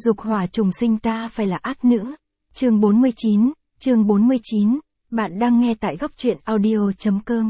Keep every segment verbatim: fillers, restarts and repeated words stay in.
Dục hỏa trùng sinh ta phải là ác nữ. Chương bốn mươi chín, chương bốn mươi chín, bạn đang nghe tại góc truyện audio chấm com.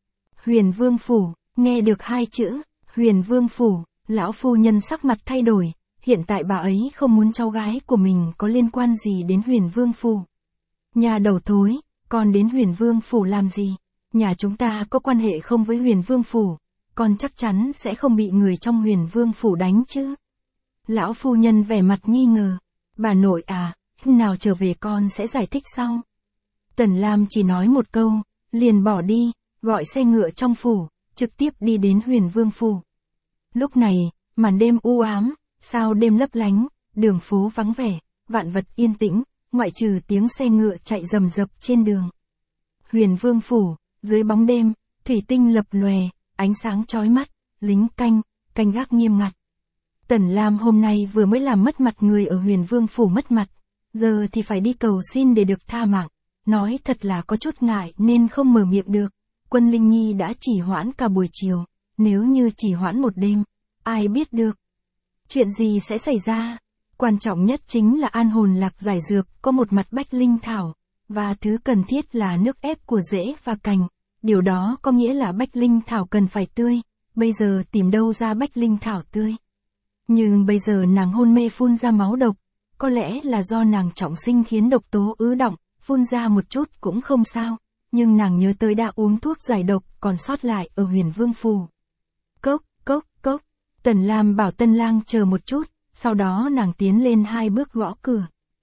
Huyền Vương Phủ, nghe được hai chữ, Huyền Vương Phủ, lão phu nhân sắc mặt thay đổi, hiện tại bà ấy không muốn cháu gái của mình có liên quan gì đến Huyền Vương Phủ. Nhà đầu thối, con đến Huyền Vương Phủ làm gì? Nhà chúng ta có quan hệ không với Huyền Vương Phủ, con chắc chắn sẽ không bị người trong Huyền Vương Phủ đánh chứ. Lão phu nhân vẻ mặt nghi ngờ, bà nội à, khi nào trở về con sẽ giải thích sau. Tần Lam chỉ nói một câu, liền bỏ đi, gọi xe ngựa trong phủ, trực tiếp đi đến Huyền Vương Phủ. Lúc này, màn đêm u ám, sao đêm lấp lánh, đường phố vắng vẻ, vạn vật yên tĩnh, ngoại trừ tiếng xe ngựa chạy rầm rập trên đường. Huyền Vương Phủ, dưới bóng đêm, thủy tinh lập lòe, ánh sáng chói mắt, lính canh, canh gác nghiêm ngặt. Tần Lam hôm nay vừa mới làm mất mặt người ở Huyền Vương Phủ mất mặt, giờ thì phải đi cầu xin để được tha mạng, nói thật là có chút ngại nên không mở miệng được. Quân Linh Nhi đã chỉ hoãn cả buổi chiều, nếu như chỉ hoãn một đêm, ai biết được. Chuyện gì sẽ xảy ra? Quan trọng nhất chính là an hồn lạc giải dược có một mặt bách linh thảo, và thứ cần thiết là nước ép của rễ và cành. Điều đó có nghĩa là bách linh thảo cần phải tươi, bây giờ tìm đâu ra bách linh thảo tươi. Nhưng bây giờ nàng hôn mê phun ra máu độc, có lẽ là do nàng trọng sinh khiến độc tố ứ đọng, phun ra một chút cũng không sao, nhưng nàng nhớ tới đã uống thuốc giải độc còn sót lại ở Huyền Vương Phủ. Cốc, cốc, cốc, Tần Lam bảo Tân Lang chờ một chút, sau đó nàng tiến lên hai bước gõ cửa.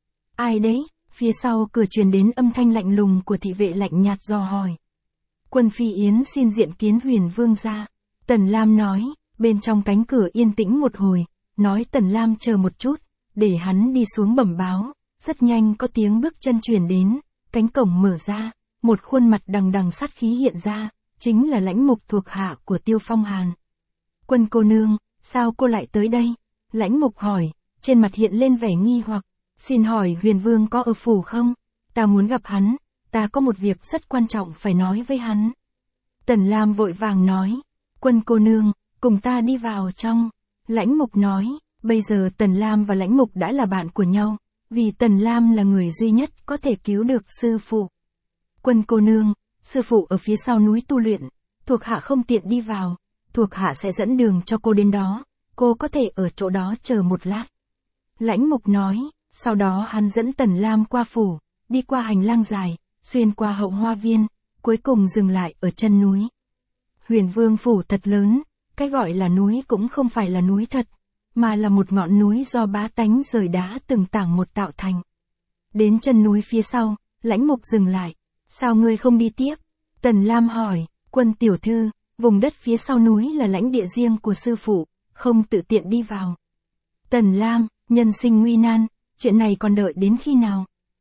Ai đấy? Phía sau cửa truyền đến âm thanh lạnh lùng của thị vệ lạnh nhạt dò hỏi. Quân Phi Yến xin diện kiến Huyền Vương gia. Tần Lam nói, bên trong cánh cửa yên tĩnh một hồi, nói Tần Lam chờ một chút, để hắn đi xuống bẩm báo. Rất nhanh có tiếng bước chân truyền đến, cánh cổng mở ra, một khuôn mặt đằng đằng sát khí hiện ra, chính là lãnh mục thuộc hạ của Tiêu Phong Hàn. Quân cô nương, sao cô lại tới đây? Lãnh mục hỏi, trên mặt hiện lên vẻ nghi hoặc, xin hỏi Huyền Vương có ở phủ không? Ta muốn gặp hắn, ta có một việc rất quan trọng phải nói với hắn. Tần Lam vội vàng nói, quân cô nương, cùng ta đi vào trong. Lãnh mục nói, bây giờ Tần Lam và lãnh mục đã là bạn của nhau, vì Tần Lam là người duy nhất có thể cứu được sư phụ. Quân cô nương, sư phụ ở phía sau núi tu luyện, thuộc hạ không tiện đi vào, thuộc hạ sẽ dẫn đường cho cô đến đó, cô có thể ở chỗ đó chờ một lát. Lãnh mục nói, sau đó hắn dẫn Tần Lam qua phủ, đi qua hành lang dài, xuyên qua hậu hoa viên, cuối cùng dừng lại ở chân núi. Huyền Vương Phủ thật lớn, cái gọi là núi cũng không phải là núi thật, mà là một ngọn núi do bá tánh rời đá từng tảng một tạo thành. Đến chân núi phía sau, lãnh mục dừng lại. Sao ngươi không đi tiếp? Tần Lam hỏi, quân tiểu thư, vùng đất phía sau núi là lãnh địa riêng của sư phụ, không tự tiện đi vào. Tần Lam, nhân sinh nguy nan, chuyện này còn đợi đến khi nào?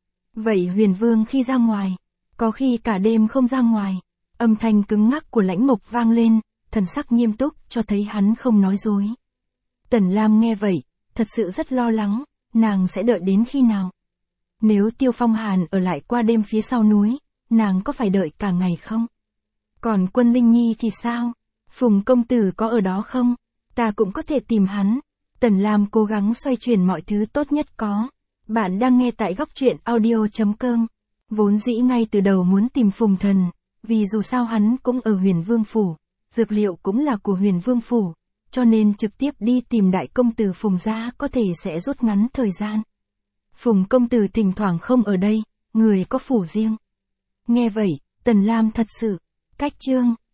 Vậy Huyền Vương khi ra ngoài, có khi cả đêm không ra ngoài. Âm thanh cứng ngắc của lãnh mục vang lên, thần sắc nghiêm túc cho thấy hắn không nói dối. Tần Lam nghe vậy, thật sự rất lo lắng, nàng sẽ đợi đến khi nào? Nếu Tiêu Phong Hàn ở lại qua đêm phía sau núi, nàng có phải đợi cả ngày không? Còn quân Linh Nhi thì sao? Phùng công tử có ở đó không? Ta cũng có thể tìm hắn. Tần Lam cố gắng xoay chuyển mọi thứ tốt nhất có. Bạn đang nghe tại góc truyện audio chấm com. Vốn dĩ ngay từ đầu muốn tìm Phùng Thần, vì dù sao hắn cũng ở Huyền Vương Phủ, dược liệu cũng là của Huyền Vương Phủ, cho nên trực tiếp đi tìm đại công tử Phùng gia có thể sẽ rút ngắn thời gian. Phùng công tử thỉnh thoảng không ở đây, người có phủ riêng. Nghe vậy, Tần Lam thật sự, cách chương.